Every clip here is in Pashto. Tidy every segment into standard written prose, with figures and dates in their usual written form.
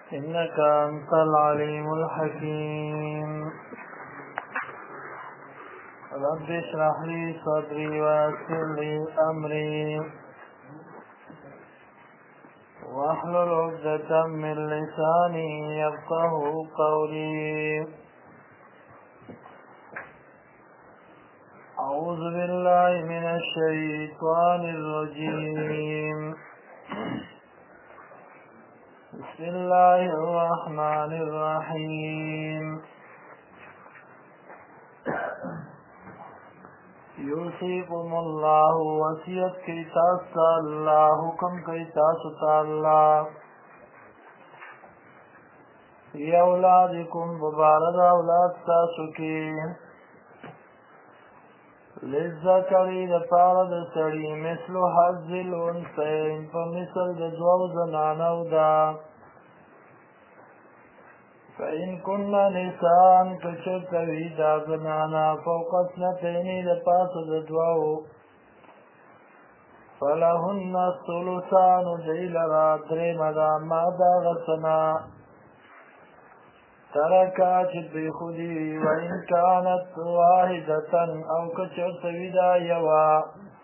إنك أنت العليم الحكيم رب اشرح لي صدري ويسر لي أمري واحلل عقدة من لساني يفقه قولي أعوذ بالله من الشيطان الرجيم بسم الله الرحمن الرحيم يوصيكم الله وصيت کی تاسو الله حکم کی تاسو الله فی اولادکم مبارک اولاد تاسو کی للذکری دپاره د سړي مثل حظ الانثیین په مثل د دوو زنانو ده فإن كن نساء کچرته وي دا زنانا فوق اثنتین د پاسه د دوو فلهن الثلثان دی لرا درېیمه ده ما د هغه څه نه ترکا چې پرېښودي وي وإن كانت واحدة او کچرته وي دا یوه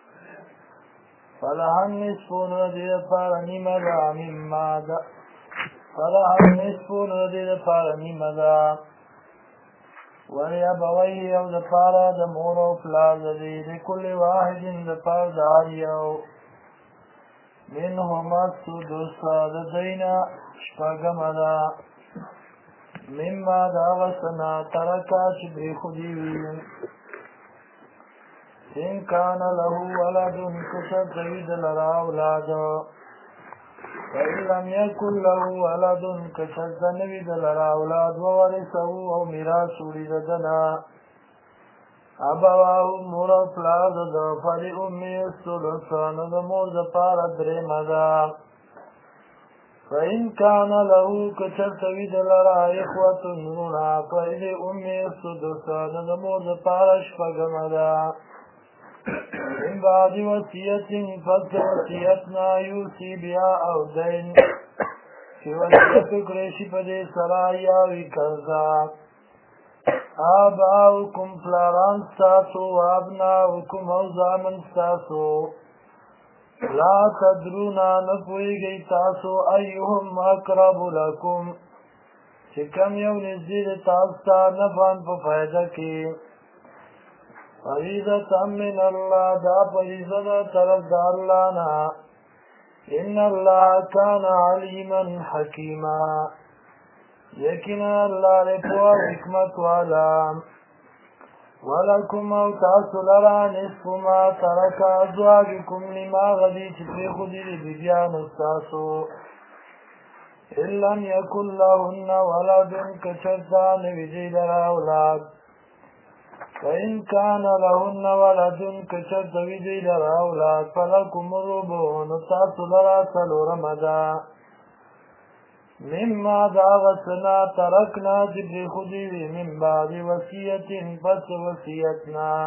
فلها النصف نو د دې دپاره نیمه ده مما ده فلها النصف نو د دې دپاره نیمه ده ولأبویه او دپاره د مور او پلار د دې لکل واحد دپاره د هر یو منهما السدس د دوی نه شپږمه ده مما د هغه څه نه ترکه چې پرېښودي وي إن كان له ولد که چېرته وي د لره اولاد فإن لم يكن له ولد که چېرته نه وي د لره اولاد وورثه او میراث وړي د ده نه ابواه مور او پلار د ده فلأمه الثلث نو د مور دپاره درېیمه ده فإن كان له كچرته وي د لره إخوة وروڼه فلأمه السدس نو د مور دپاره شپږمه ده من بعد وصیت پس د وصیت نه یوصي بها او دین چې وصیت وکړی شي په دې سره یا وي قرضه آباؤکم پلاران ستاسو وابناؤکم او زامن ستاسو لا تدرونا نپویگی تاسو ایهم اقرب لکم چې کم یو نزدې تاسو ته نفعن په فایده کې فریضة من الله دا فریضه ده طرف د الله نه ان الله کان علیما حکیما یقینا الله دې پوه حکمت والا ولکم او تاسو لرا نصف ما ترک ازواجکم لما غدی چې پرېښودي دي بیبیانو ستاسو ان لم یکن لهن ولد که چېرته نه وي دوی لره اولاد فإن كان لهن ولد که چېرته وي دوی لره اولاد فلکم الربع نو تاسو لره څلورمه ده مما د هغه څه نه ترکنا چې پرېښودي وي من بعد وصیت پس وصیت نه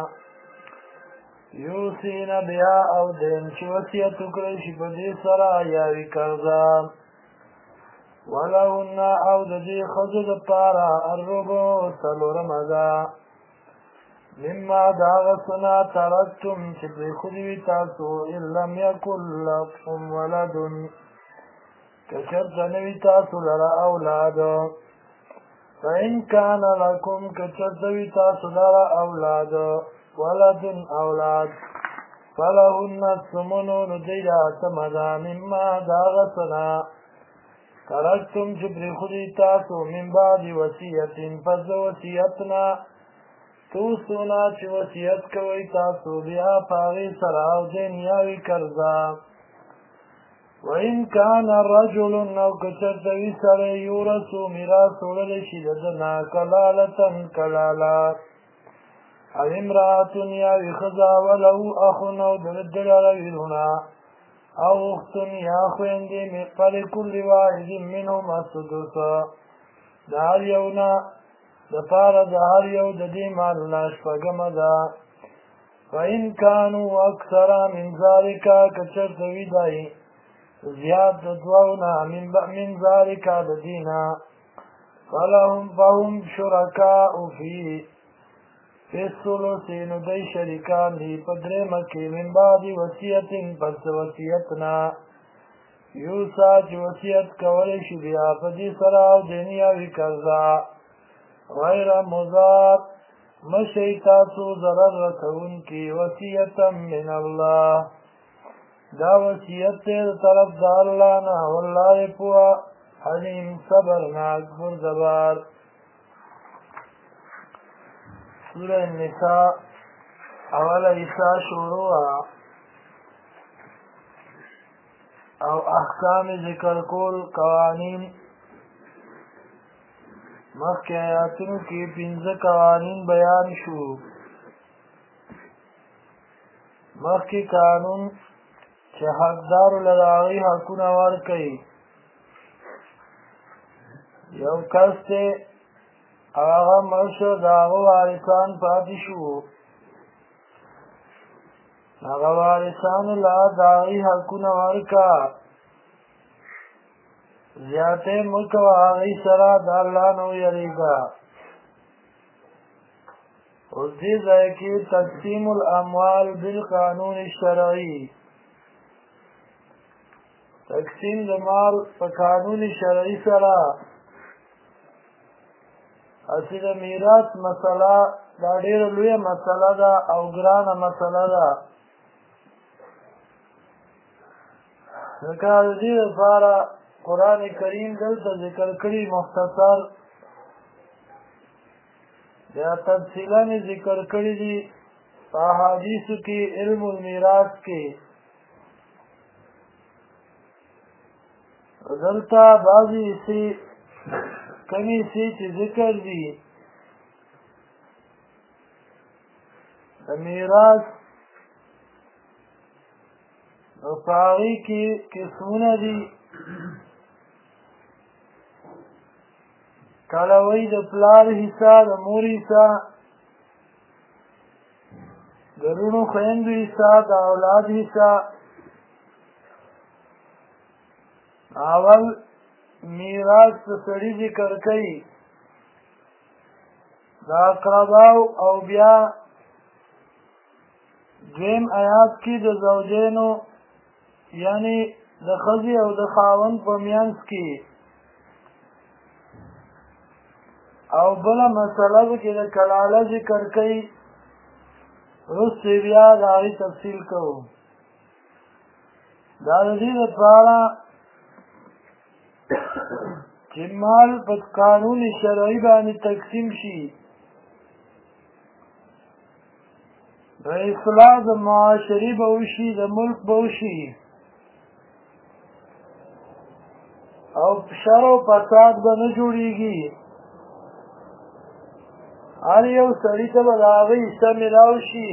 یوصین بها او دین چې وصیت وکړی شي په دې سره یا وي قرضه ولهن او د دې ښځو دپاره الربع څلورمه ده مما د هغه څه نه ترکتم چې پرېښودي وي تاسو ان لم یکن لکم ولد که چېرته نه وي تاسو لره اولاد فإن كان لکم که چېرته وي تاسو لره اولاد ولد اولاد فلهن الثمن نو دوی له اتمه ده مما د هغه څه نه ترکتم چې پرېښودي تاسو من بعد وصیت پس د وصیت نه توصونه چې وصیت کوئ تاسو بیا په هغې سره او دین یا وي قرضه وإن كان رجل او که چېرته وي سړی یورثو میراث وړلی شي د ده نه کلالة کلاله او امرأة یا وي ښځه وله اخ او د ده لره وي لونه او اخت یا خویندې فلکل واحد منهما السدس د هر یو نه دپاره د هر یو د دې مال نه شپږمه ده فإن كانوا اکثر من ذلك که چېرته وي دی زیاد دوونا من ذلك ددینا فهم شرکاء فی الثلث ندی شرکان دی پدرم کی من بعد وصیت پس وصیتنا یوسا چی وصیت کولی شی بیا پدی سراو دنیاوی کرزا غیر مضار مشیطاتو ضرر رسون کی وصیتا من اللہ دا وصیت تیر طرف دا اللہ نا واللہ پوا حلیم صبرناک بردبار سورہ النساء اول ایسا شروع او احکام ذکر کول قوانین مخی آیاتنو کی 15 قوانین بیان شو مخی قانون چه حقدارو لداغی حقون ورکی یو کس تے آغا مرشو داغو وارثان پاتی شو آغا وارثان اللہ داغی حقون ورکا زیادہ ملک و آغی سرا دا اللہ نو یریگا اس دی ذائقی تقسیم الاموال بالقانون الشرعی تقسیم دمال پا قانون شرعی سرا اسی دا میراث مسئلہ دا ډیر لوی مسئلہ دا او ګرانه مسئلہ دا ځکه د دې لپاره قرآن کریم دلته ذکر کړي مختصر یا تفصیلا ذکر کړي دي په احادیثو کې علم المیراث کې دلته بعضې سی کمی سی چې ذکر دي د میراث او په هغې کې قسمونه دي کله وایي د پلار حصه د مور حصه د لوڼو خویندو حصه د اولاد حصه اول میراث د سړي ذکر کوي د اقرباو او بیا دویم آیات کې د زوجینو یعنی د ښځې او د خاوند په منځ کې او بله مسله کې د کلاله ذکر کوي وروسته بیا د هغې تفصیل کوو دا د دې لپاره چې مال په قانون شرعي باندې تقسیم شي د اصلاح د معاشري به وشي د ملک به وشي او شر او فساد به نه جوړېږي هر یو سړي ته به د هغه حصه میلاو شي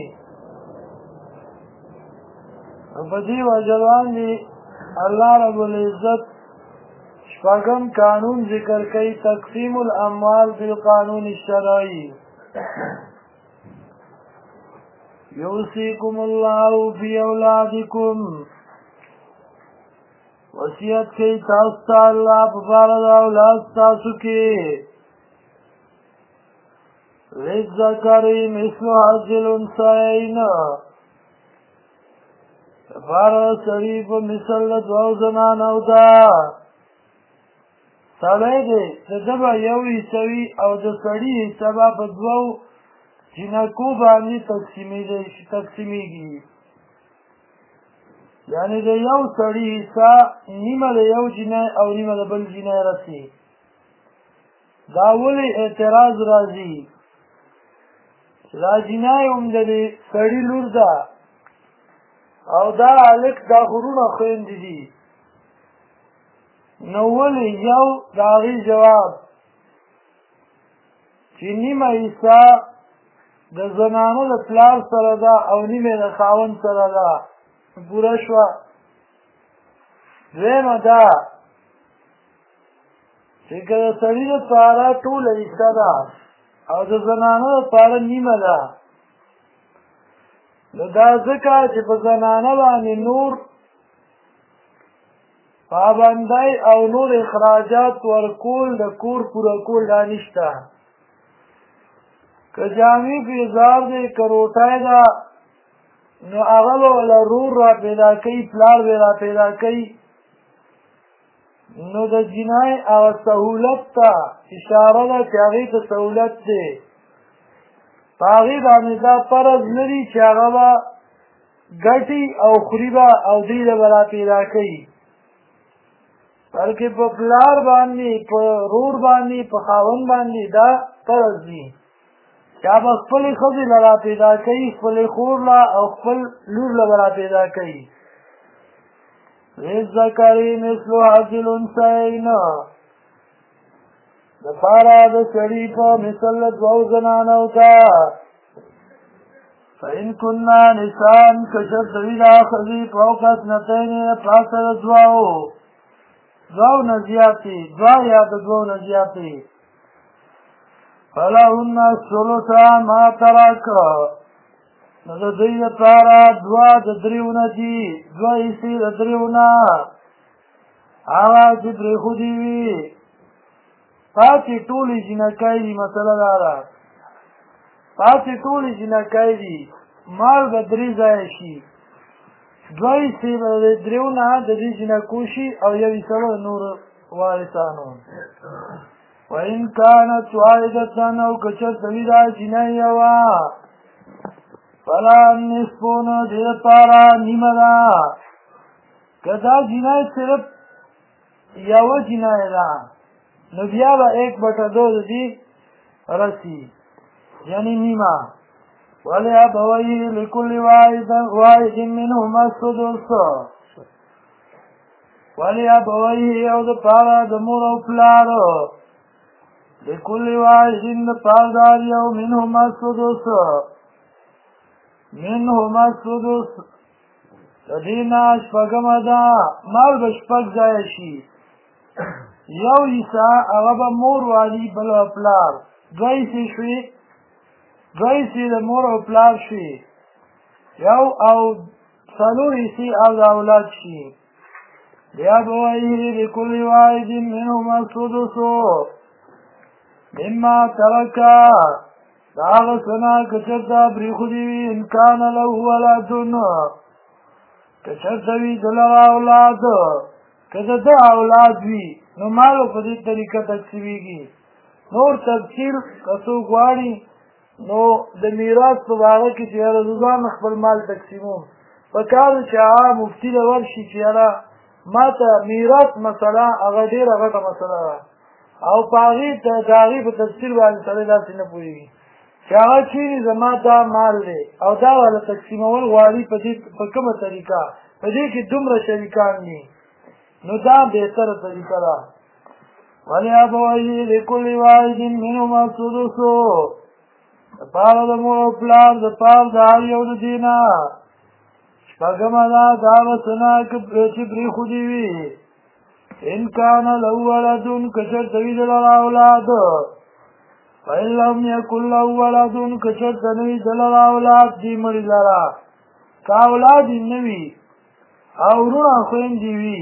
په دې وجه باندې الله رب العزت شپږم قانون ذکر کوي تقسیم الاموال بالقانون الشرعي یوصیکم الله فی اولادکم وصیت کوي تاسو ته الله په باره د اولاد تاسو کې للذکر مثل حظ الانثیین لپاره سړي په مثل د دوو زنانو ده سړی دی د ده به یو حصه وي او د سړي حصه به په دوو جینکو باندې تقسیمیږي یعنی د یو سړي حصه نیمه د یو جینۍ او نیمه د بل جینۍ رسي دا ولې اعتراض راځي چې دا جینۍ هم د دې سړي لور ده او دا هلک دا غرونه خویندې دي نو ولې یو د هغې جواب چې نیمه حصه د زنانه د پلار سره ده او نیمه د خاوند سره ده پوره شوه دویمه ده چې که د سړي دپاره ټوله حصه ده او د زنانه دپاره نیمه ده نو دا ځکه چې په زنانه باندې نور پابندی او نور اخراجات ورکول د کور پوره کول دا نشته. که جامې پیزار دی که روټۍ ده نو هغه به له رور را پیدا کوي پلار به را پیدا کوي. نو د جنای هغه سهولت ته اشاره ده چې هغې ته سهولت دی. په هغې باندې دا فرض نه دي چې هغه به ګټي او خوري به او دوی له به را پیدا کوي. بلکې په پلار باندې په رور باندې په خاوند باندې دا فرض دي چې هغه خپلې ښځې له را پیدا کوي خپلې خور له او خپل لور له به را پیدا کوي. للذکر مثل حظ الانثیین دپاره د سړي په مثل د دوو زنانو ته. فإن كنا نساء که شرط وي دا ښځې فوق اثنتین پاسه د دوو نه زیاتې دوه یا د دوو نه زیاتې فلهن الثلث ما ترک نو د دوی لپاره دوه د دریو نه دي دوه حصې د دریو نه هغه چې پرېښودي وي پاتې ټولې جینکۍ دي. مسله دا ده پاتې ټولې جینکۍ دي مال به درې ځایه شي دوه حصې به د دریو نه د دې جینکو شي او یو حصه به د نورو وارثانو. وإن كانت واحدة او که چېرته وي دا جینۍ یوه فلا النصف نو دې لپاره نیمه ده. که دا جینۍ صرف یوه جینۍ ده نو بیا به 1/2 د دې رسي یعنی نیمه. ولأبويه لكل واحد منهما السدس ولأبويه او د پاره د مور او پلار لكل واحد د پاره د یو منهما السدس د دې نه شپږمه ده مال به شپږ ځایه شي. یو حصه هغه به مور والي بل به پلار دوه حصې شوې دوه حصې د مور او پلار شي یو او څلور حصې او د اولاد شي. لأبويه لكل واحد منهما السدس مما ترک د هغه څه نه که چېرته پرېښودي وي ان کان له ولد که چېرته وي د لره اولاد که د ده اولاد وي نو مال په دې طریقه تقسیمېږي. نور تفصیل که څوک غواړي نو د میراث په باره کې چې یاره زه ځان خپل مال تقسیموم پکار ده چې هغه مفتي له ورشي چې یاره ما ته میراث مسله هغه ډېره غټه مسله ده او په هغې د هغې په تفصیل باندې سړی داسې نه پوهېږي چې هغه چېرې زما دا مال دی او دا والا تقسیمول غواړي په کومه طریقه په دې کې دومره شریکان دي نو دا بهتره طریقه ده. ولأبويه لكل واحد منهما السدس د پاره د مور او پلار د پاره د هر یو د دې نه شپږمه ده د هغه څه نه چې پرېښودي وي ان کان له ولد که چېرته وي د لره اولاد فإن لم یکن له ولد که چېرته نه وي د لره اولاد دې مړي لره که اولاد یې نه وي او وروڼه خویندې وي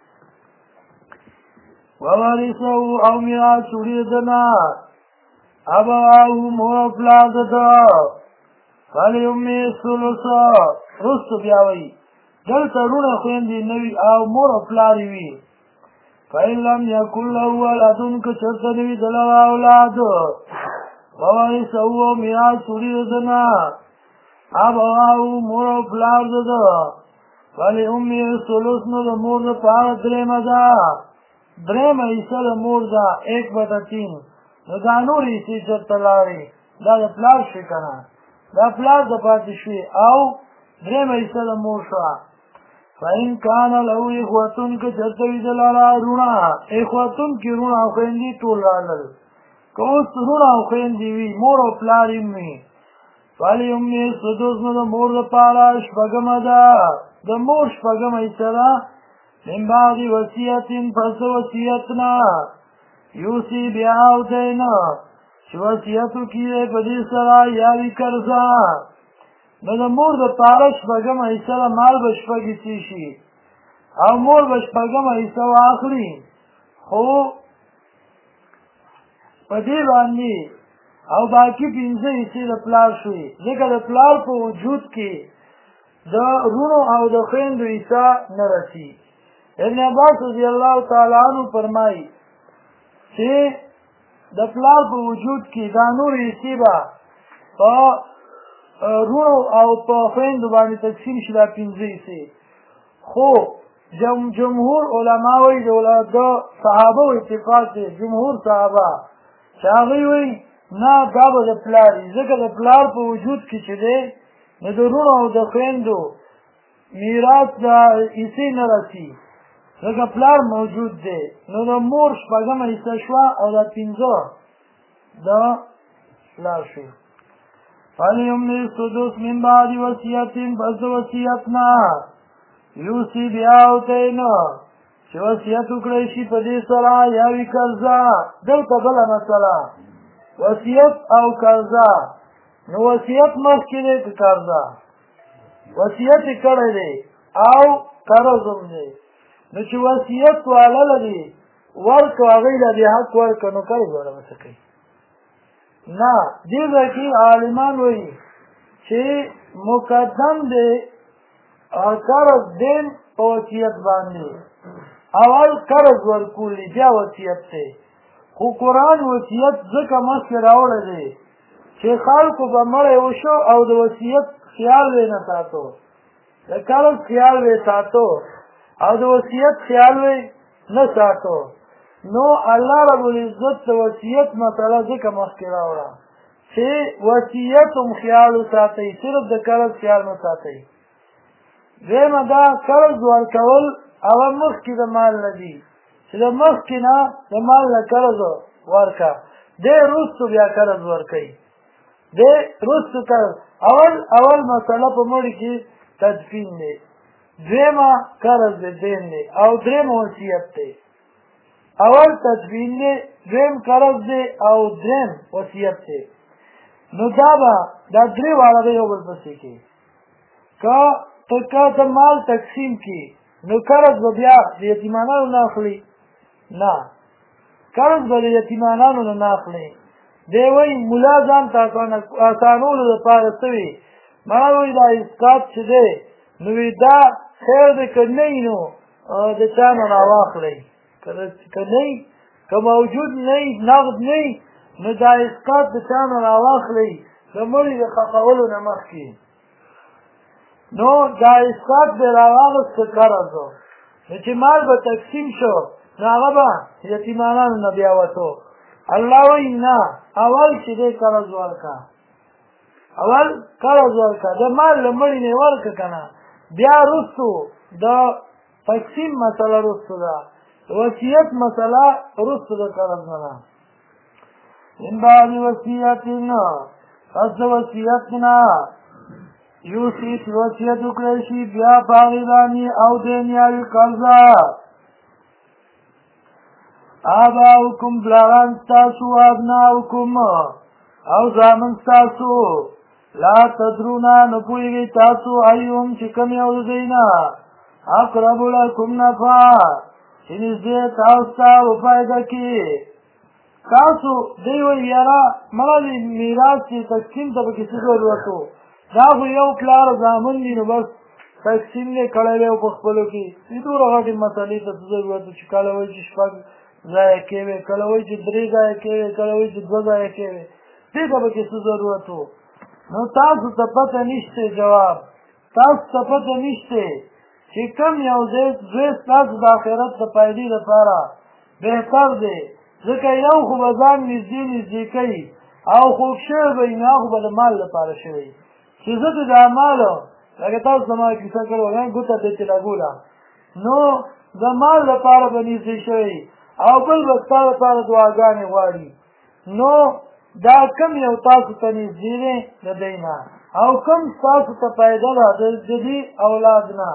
وورثه او میراث وړي د ده نه ابواه مور او پلار د ده فلأمه الثلث رستو بیا وایي دلته وروڼه خویندې نه وي او مور او پلار یې وي فإن لم یکن له ولد که چېرته نه وي د لره اولاد وورثه او میراث وړي د ده نه ابواه مور او پلار د ده فلأمه الثلث نو د مور دپاره درېیمه ده درېیمه حصه د مور ده 1/3 نو دا نور حصې چېرته لاړې دا د پلار شوې که نه دا پلار د پاتې شوې او درېیمه حصه د مور شوه. فإن کان له اخوة که چېرته وي د لره وروڼه اخوتون کې وروڼه او خویندې ټول راغلل که اوس وروڼه او خویندې وي مور او پلار یې وي فلأمه السدس نو د مور دپاره شپږمه ده د مور شپږمه حصه ده من بعد وصیت پس د وصیت نه یوصي بها او دین چې وصیت وکړي په دې سره یا وي قرضه نو د مور دپاره شپږمه حصه ده مال به شپږ حصې شي او مور به شپږمه حصه واخلي خو په دې باندې او باقي 15 حصې د پلار شوي ځکه د پلار په وجود کې د رونو او د خویندو حصه نه رسي ابن عباس رضی الله تعالی عنہ فرمایي چې د پلار په وجود کې دا نور حصې به په رونو او په خویندو باندې تقسیم شي دا 15 حصې خو جمهور علما وایي د صحابه اتفاق دی جمهور صحابه چې هغوی وایي نه دا به د پلار وي ځکه د پلار په وجود کې چې دی نو د رونو او د خویندو میراث د حصې نه رسي ځکه پلار موجود دی نو د مور شپږمه حصه شوه او دا 15 د پلار شوي فَلْيُمْلِ السُّدُسَ مِنْ بَعْدِ وَصِيَّةٍ پس د وصیت نه یوصي بیا اوتین چې وصیت وکړی شي په دې سره یا وي قرضه دلته بله مسله وصیت او قرضه نو وصیت مخکې دی که قرضه وصیت یې کړی دی او قرض هم دی نو چې وصیت والا لري ورکړه هغوی له دې حق ورکړه نو قرض والا به څه کوي نه دې ځای کې عالمان وایي چې مقدم دی قرض دین په وصیت باندې اول قرض ورکول دی بیا وصیت دی خو قرآن وصیت ځکه مخکې راوړی دی چې خلکو به مړی وشو او د وصیت خیال وی نه ساتو د قرض خیال وی ساتو او د وصیت خیال وی نه ساتو نو الله رب العزت د وصیت مسله ځکه مخکې راوړه چې وصیت هم خیال وساتئ صرف د قرض خیال نه ساتئ دویمه دا قرض ورکول هغه مخکې د مال نه دي چې د مخکې نه د مال نه قرض ورکړه دی وروستو بیا قرض ورکوي دی وروستو قرض اول مسله په مړي کې تدفین دی دویمه قرض دی دین دی او درېیمه وصیت دی اول تدفین دی دویم قرض دی او درېیم وصیت دی نو دا به دا درې واړه به یو بل پسې کې که د مال تقسیم کی نو قرض به بیا د یتیمانانو نه اخلي نه قرض به د یتیمانانو نه اخلي دی وایي ملا ځان ته اسانولو دپاره څه وي مړه وایي دا اسقاط چې دی نو وي دا خیر دی که نه وي نو د چا نه راواخلئ که نه وي که موجود نه وي نغد نه وي نو دا اسقاط د چا نه راواخلئ د مړي د ښخولو نه مخکې نو دا اسقاط به راواغست که قرض و نو چې مال به تقسیم شو نو هغه به یتیمانانو نه بیا وتو الله وایي نه اول چې دی قرض ورکړه اول قرض ورکړه د مال له مړي نه یې ورکړه که نه بیا وروستو د تقسیم مسله وروستو ده وصیت مسله وروستو د قرض نه ده من بعد وصیت پس د وصیت نه یوصي چې وصیت وکړی شي بیا په هغې باندې او دین یا وي قرضه آباؤکم پلاران ستاسو ابناؤکم او زامن ستاسو لا تدرونا نه پوهېږئ تاسو ایهم چې کوم یو د دوی نه اقرب لکم نفعا چې نږدې تاسو ته وفایده کړي تاسو دوی وایي یاره مړه دې میراث چې تقسیم ته پکې څه ضرورت و دا خو یو پلار زامن دي نو بس تقسیم یې کړی دی په خپلو کې دومره غټې مسلې ته څه ضرورت و چې کله وایي چې شپږ ضایع کوې کله وایي چې 3 ضایع کوې کله وایي چې 2 ضایع کوې دې ته پکې څه ضرورت و نو تاسو ته پته نشته جواب تاسو ته پته نشته چې کوم یو ځای ستاسو د آخرت د فایدې لپاره بهتر دی ځکه یو خو به ځان نږدې کوي او خوږ شوی به وي نو هغه به د مال لپاره شوی چې زه د اعمالو لکه تاسو زما کیسه کړې وه ګوته دې چې لګوله نو د مال لپاره به نږدې شوی او بل به ستا لپاره دعاګانې غواړي نو دا کم یو تاسو ته نږدې دی د دی نه او کم ستاسو ته فایده ده د دې اولاد نه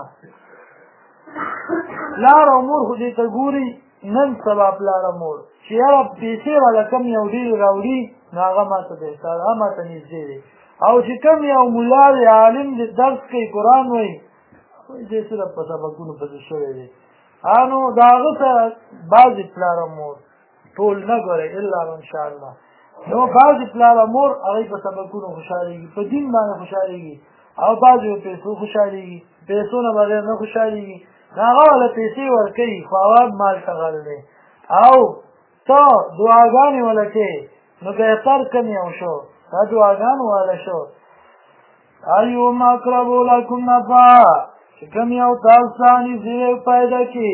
پلار او مور خو دې ته ګوري نن سبا پلار او مور چې یاره پیسې والا کم یو ډېرې راوړي نو هغه ماته بهتر هغه ماته نږدې دی او چې کوم یو ملا دی عالم دی درس کوي قرآن وایي دې صرف په سبقونو پسې شوی دی نو د هغه سره بعضې پلاره مور ټول نه ګورئ الا انشاءالله نو بعضې پلاره مور هغوی په سبقونو خوشحالېږي په دین باندې خوشحالېږي او بعضې په پیسو خوشحالېږي پیسو نه بغیر نه خوشحالېږي هغه والا پیسې ورکوي خو عوام مال شغال دی او ته دعاګانې وله کوې نو بهتر کم یو شو دا دعاګانو والا شو ایوم اقرب لکم نفعا چې کوم یو تاسو ته نږدې پیدا کړي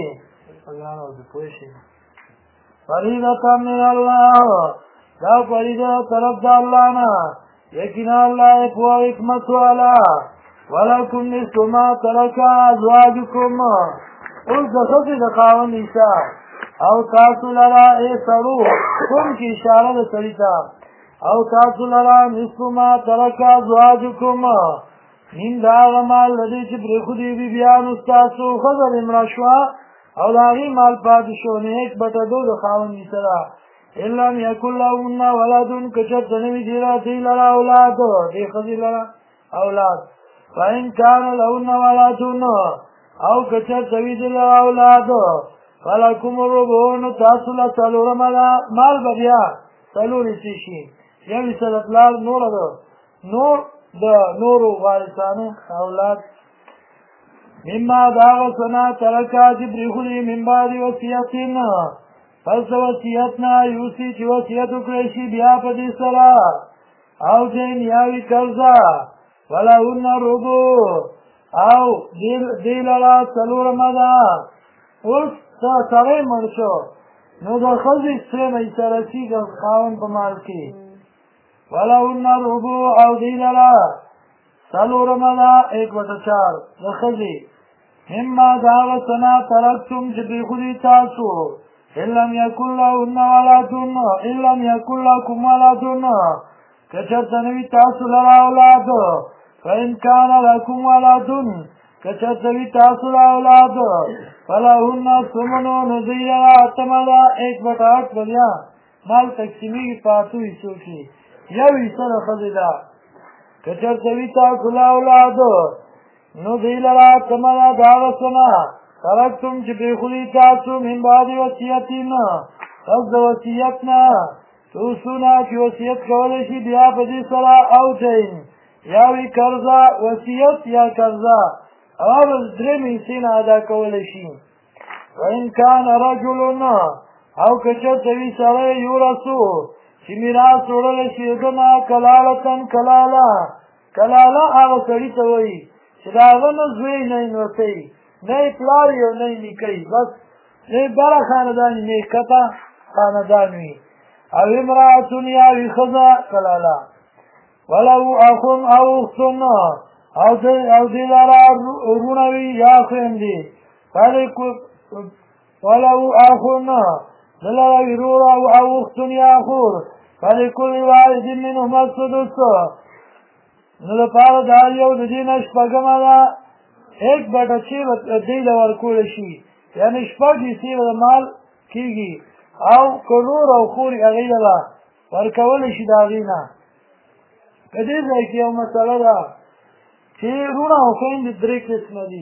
فریضة من الله دا فریضه طرف د الله نه یقینا الله یې پوه حکمت والا ولکم نصف ما ترک ازواجکم اوس د ښځې د خاوند حصه او تاسو لره سړو کوم کې اشاره د سړي ته او تاسو لره نصف ما ترک ازواجکم نیم د هغه مال لدی چې پرېښودي بیبیانو ستاسو ښځه دې مړه شوه او د هغې مال پاتې شو نو 1/2 د خاوند حصه ده ان لم یکن لهن ولد که چېرته نه وي دوی لره اولاد دې ښځې لره اولاد فإن كان لهن ولد او که چېرته وي دوی لره اولاد فلکم الربع نو تاسو له څلورمه ده مال به بیا څلور حصې شي یو حصه د پلار نوره ده نور د نورو وارثانو اولاد مما د هغه څه نه ترکه چې پرېښودي من بعد وصیت پس د وصیت نه یوسي چې وصیت وکړی شي بیا په دې سره او دین یا وي قرضه ولهن الربع او دې لره څلورمه ده اوس ته سړی مړ شو نو د ښځې سرېمه حصه رسېږي د خاوند په مال کې ولهن الربع او دې لره څلورمه ده 1/4 د ښځې مما د هغه څه نه ترکتم چې پرېښودي تاسو ان لم یکن لهن ولد ان لم یکن لکم ولد که چېرته نه وي تاسو لره اولاد فإن کان لکم ولد که چېرته وي تاسو لره اولاد فلهن الثمن نو دوی لره اتمه ده 1/8 به بیا مال تقسیمېږي په 8 حصو کې یو حصه د ښځې ده که چېرته وي تاسو له اولاد نو دوی لره اتمه ده د هغه څه نه ترکتم چې پرېښودي تاسو من بعد وصیت پس د وصیت نه توصونه چې وصیت کولی شي بیا په دې سره او دین یا وي قرضه وصیت یا قرضه هغه به درېیمې حصې نه ادا کولی شي وإن کان رجل او که چېرته وي سړی یورثو چې میراث وړلی شي د نه کلالتن کلاله هغه سړي ته وایي چې د هغه نه زوی نه یې نوسی نه یې پلار یې او نه یې نیکه بس نه یې بره خاندان وي نه یې ښکته خاندان وي او امرأتون یا وي ښځه کلاله ولو اخون او اختن او دې لره وروڼه وي یا خویندې ولو اخون ده لره وي ورور او اختن یا خور فلکل واحد منهما السدس نو دپاره د هر یو د دې نه شپږمه ده 1/6 دې له ورکولی شي یعنې 6 حصې به د مال کېږي او که رور او خور یې هغې له به ورکولی شي د هغې نه په دې ځای کې یو مسله ده چې وروڼه او خویندې 3 قسمه دي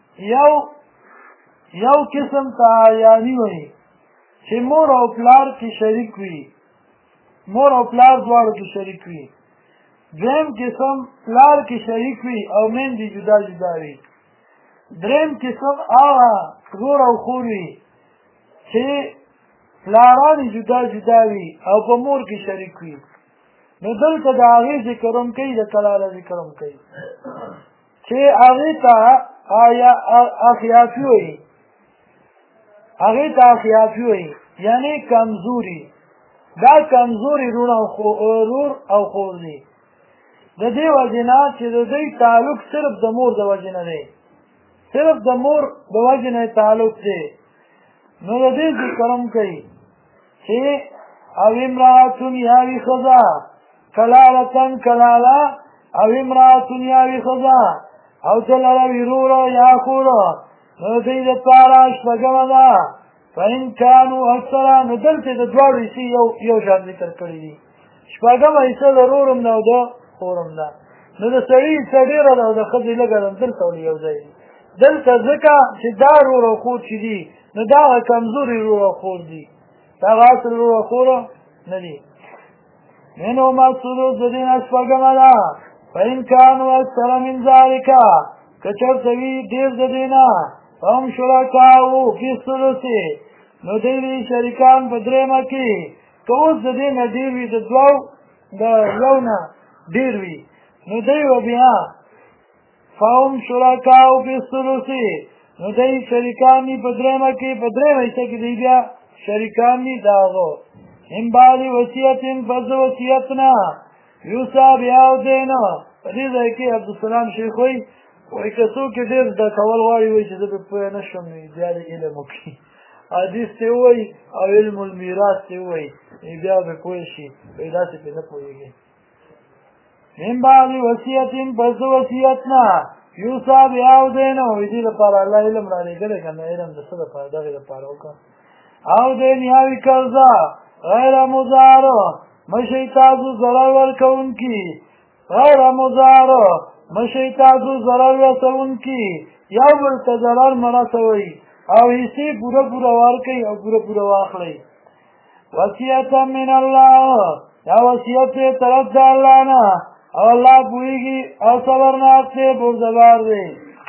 یو قسم ته عیاني وایي چې مور او پلار کې شریک وي مور او پلار دواړو کې شریک وي دویم قسم پلار کې شریک وي او میندې جدا جدا وي دریم قسم هغه ورور او خور وي چې پلاران جدا جدا وي او په مور کې شریک وي نو دلته د هغې ذکر هم کوي د کلاله ذکر هم کوي چې هغې ته اخیافي وایي یعنې کمزوري دا کمزوري رور او خور دي د دې وجې نه چې د دوی تعلق صرف د مور د وجې نه دی صرف د مور د وجې نه تعلق دی نو د دې ذکر هم کوي چې او امرأتون یا وي ښځه کلالتن کلاله او امرأتون یا وي ښځه او ته لره وي وروره یا خوره نو د دوی دپاره شپږمه ده فإن کانو اکثره نو دلته د دواړو حصې یو شان ذکر کړي دي شپږمه حصه د ورور هم ده او د خور هم ده نو د سړي حصه ډېره ده او د ښځې لږه ده دلته ولې یو ځای دي دلته ځکه چې دا رور او خور چې دي نو دا هغه کمزوري رور او خور دي دا هغه اصل رور او خوره نه دي منهما الثلث د دې نه شپږمه ده فإن كانوا أكثر من ذلك که چېرته وي ډېر د دې نه فهم شرکاء فی الثلث نو دوی وي شریکان په درېیمه کې که اوس د دې نه ډېر وي د دوو د یو نه ډېر وي نو دوی به بیا فهم شرکاء فی الثلث نو دوی شریکان دي په درېیمه کې په درېیمه حصه کې دوی بیا شریکان دي د هغو من بعد وصیت پس د وصیت نه یوصی بها دین په دې ځای کې عبدالسلام شیخ وایي وایي که څوک یې ډېر زده کول غواړي وایي چې زه به پوه نه شم بیا د علم وکړي حدیث ته وایي او علم المیراث ته وایي بیا به پوه شي وایي داسې پرې نه پوهېږي من بعد وصیت پس د وصیت نه یوصی بها دین وایي دې لپاره الله علم رالېږلی که نه علم د څه لپاره دغې لپاره وکړه او دین یاوي قرضه غیر مضار مشی تاسو ضرر ورکوونکي غیر مضار مشی تاسو ضرر رسوونکي یو بل ته ضرر مه رسوئ او حصې پوره پوره ورکئ او پوره پوره واخلئ وصیتا من الله دا وصیت دی طرف د الله نه او الله پوهېږي او صبرناک دی بردبار دی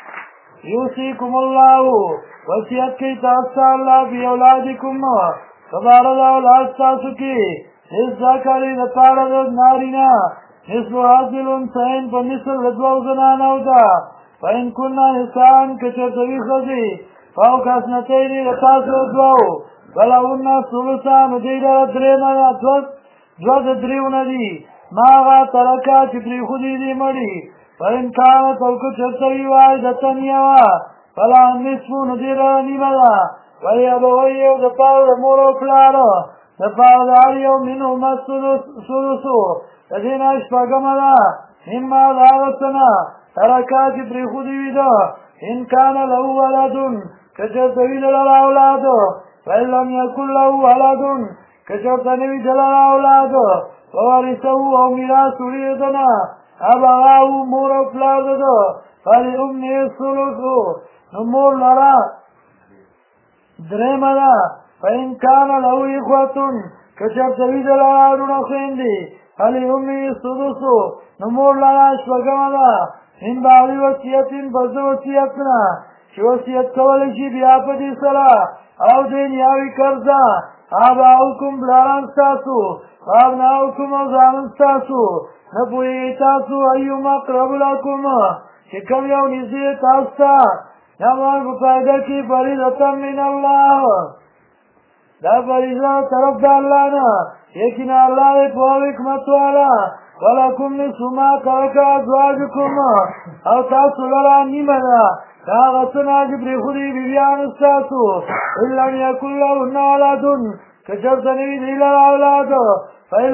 یوصیکم الله وصیت کوي تاسو ته الله فی اولادکم په باره د اولاد ستاسو کې للذکر دپاره د نارینه مثل حظ الانثیین په مثل د دوو زنانو ده فإن کنا نساء که چېرته وي ښځې فوق اثنتین د تاسو دوو فلهن الثلث نو دوی لره درېیمه ده دوه د درېو نه دي ما هغه ترکه چې پرېښودي دي مړي فإن کانت او که چېرته وي واحدة یوه فلا نصف نو دوی لره نیمه ده ولأبویه د پاره د مور او پلار د پاره د هر یو منهما الثلث د دې نه شپږمه ده مما د هغه څه نه ترکه چې پرېښودي وي ده ان کان له ولد که چېرته وي د لره اولاد فإن لم یکن له ولد که چېرته نه وي د لره اولاد وورثه او میراث وړي د نه ابواه مور او پلار د ده فلأمه الثلث نو مور لره درېیمه ده فإن کان له اخوة که چېرته وي د لره وروڼه خویندې فلأمه السدس نو مور لره شپږمه ده من بعد وصیت پس د وصیت نه چې وصیت کولی شي بیا په دې سره او دین یاوي قرضه آباؤکم پلاران ستاسو وابناؤکم او زامن ستاسو نه پوهېږئ تاسو ایوم اقرب لکم چې کوم یو نږدې تاسو ته یمان په فایده کې فریضة من الله دا فریضه طرف د الله نه یقینا الله دی په حکمت والا ولکم نصف ما ترک ازواجکم او تاسو لره نیمه ده د هغه څه نه چې پرېښودي بیبیانو ستاسو ان لم یکن لهن ولد که چېرته نه وي دوی لره اولاد فإن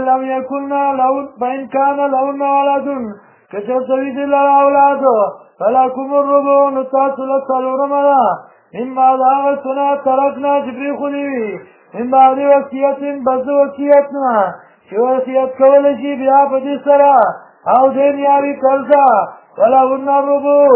کان لهن ولد که چېرته وي دوی لره اولاد فلکم الربع نو تاسو له څلورمه ده مما د هغه څه نه ترکنا چې پرېښودي وي من بعد وصیت پس د وصیت نه چې وصیت کولی شي بیا په دې سره او دین یاوي قرضه ولهن الربع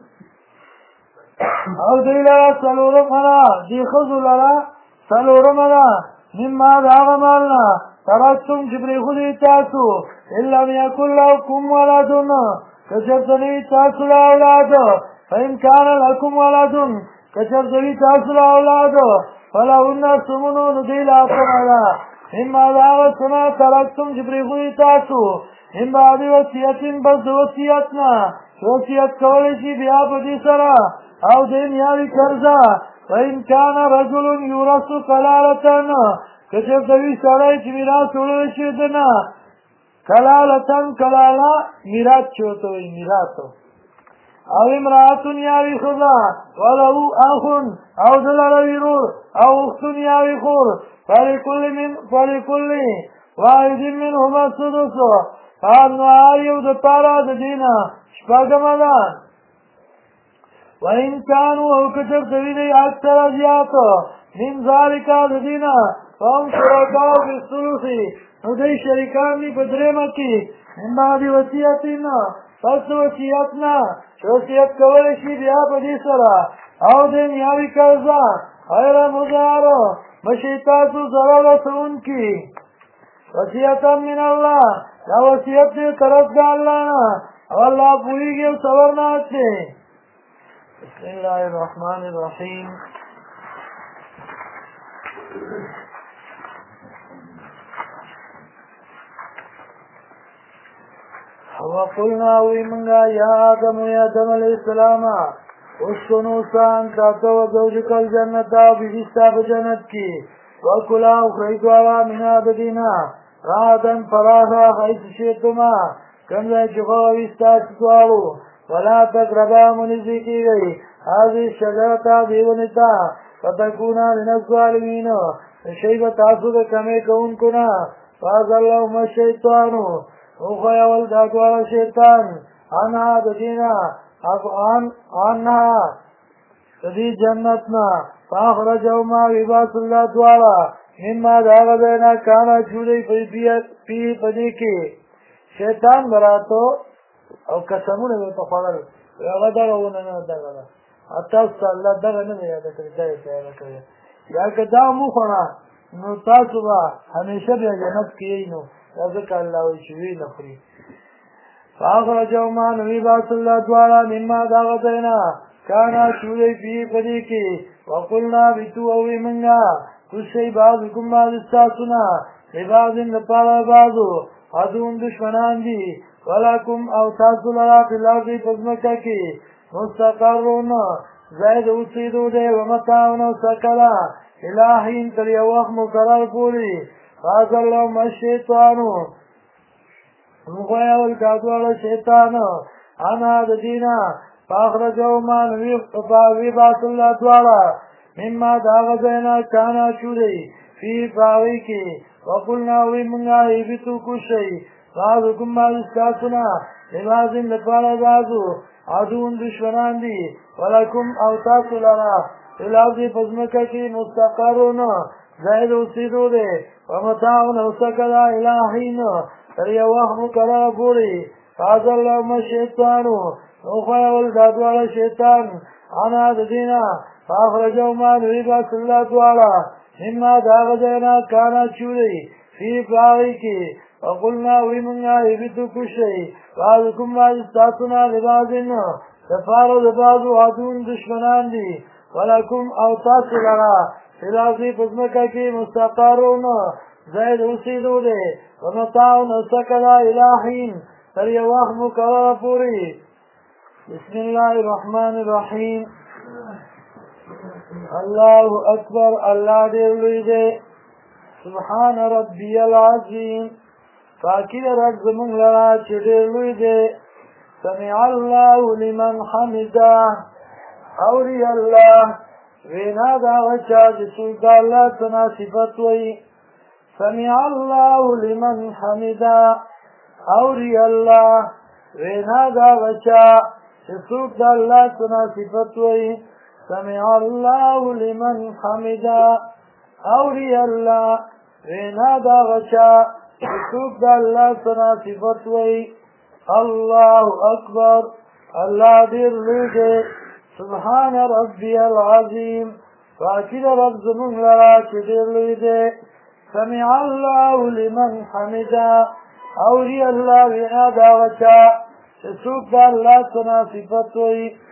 او دوی لره څلورمه ده دې ښځو لره څلورمه ده مما د هغه مال نه ترکتم چې پرېښودي تاسو ان لم یکن لکم ولد که چېرته نه وي تاسو له اولاد فإن کان لکم ولد که چېرته وي تاسو له اولاد فلهن الثمن نو دوی له اتمه ده مما د هغه څه نه ترکتم چې پرېښودي تاسو من بعد وصیت پس د وصیت نه چې وصیت کولی شي بیا په دې سره او دین یاوي قرضه فإن کان رجل یورث کلالة که چېرته وي سړی چې میراث وړلی شي ده نه کلالة کلاله میراث چې ورته وایي میراث او امرأة یاوي ښځه وله اخ او د لره ورور او اخت یاوي خور فلکل واحد منهما السدس نو هر یو د پاره د دې نه شپږمه ده وإن كانوا او که چېرته وي دی اکثر زیات من ذلک د دې نه فهم شرکاء فی الثلث نو دوی شریکان دي په درېیمه کې من بعد وصیت پس وصیت نه چې وصیت کولی شي بیا په دې سره او دنیاوي قرضه غیر مضار مشي تاسو ضرر رسونکي وصیتا من الله دا وصیت دې طرف د الله نه او الله پوهیږي او صبرناک دی. بسم الله الرحمن الرحیم. وقلنا ومنغا يا آدم علیہ السلام اسکنو سان تاتا و زوجک الجنت بجستا بجنت کی وکلا اخریدوالا منا بدینا رادن فراغا حیث شیطما کمزای چخواوستا چتوالو ولا تقربا منزی کی گئی هذه الشجرتا دیونتا فتکونا من الظالمین شیب تاسو کمی کون کنا فاز اللہم الشیطانو اوخوی اول داکوالا شیطان آنها بدینا آنها تدی جنتنا فاخرجهما عباد الله دوارا مما داغ دینا کانا چودی پی پدی کی شیطان براتو او قسمونه به تخوړل هغه دغه نه دغه تاسو الله دغه نه یاد کړی دا یې کړی یا که دا مو خونه نو تاسو به همیشه بیا جنت کې نو ځکه الله وی شوی نه خوري فاخرجهما عباد الله دوارا مما داغ دینا کانا چودی پی پدی کی وقلنا بتو اوی منگا کشی بعضکم بعض استاسونا عبادن لپارا بعضو عدون دشمنان دی ولکم او تاسو لرا فی الارضی پزمکا کی مستقرون زید اسیدو دے ومتاون و سکلا الہین تر یوخ مقرر پوری فاز اللہم الشیطانو مخویا والکاتوال شیطانو انا ددینا فاخرجو ما نوی باس اللہ دوالا مما داغزینا کانا چودی فی فاوی کی وقلنا وی منگا ایبتو کشی بعضکم بعض استاسونا لبازن لپارا بعضو عدون دشمنان دی ولکم او تاسو لرا الارضی پزمکا کی مستقرون زید اسیدو دے ومتاون وسکدا الہین تر یوخ مقرر پوری فاز اللہم الشیطانو نوخوی والدادوالا شیطان انا ددینا فاخرجو ما نویباس اللہ دوالا مما داغدینا کانا چودی فی پاغی کی وقلنا ویمنگا ایبتو کشی بعضکم بعض استاسونا لبازن دفارو دبازو عدون دشمنان دی ولکم او تاسو لرا فلازی پزمکا کی مستقارون زید اسیدو دے ومتاون سکدا الہین تر یواخ مقرر پوری. بسم اللہ الرحمن الرحیم. اللہ اکبر اللہ دیر لوی دے سبحان ربی العظیم فاکی رب زمان لرا چی دیر لوی دے سمع اللہ لمن حمدہ اوری اللہ وینا دا وچا جسول دا اللہ تنا صفت وی سمع اللہ لمن حمدہ اوری اللہ وینا دا وچا جسول دا اللہ تنا صفت وی سمع اللہ لمن حمدہ اوری اللہ وینا دا وچا جسول دا اللہ تنا صفت وی اللہ اکبر اللہ دیر لوگے سبحان ربی العظیم فاکر رب زمان لرا چی دیر لوگے سمع اللہ لمن حمدہ اوری اللہ وینا دا وچا جسول دا اللہ تنا صفت وی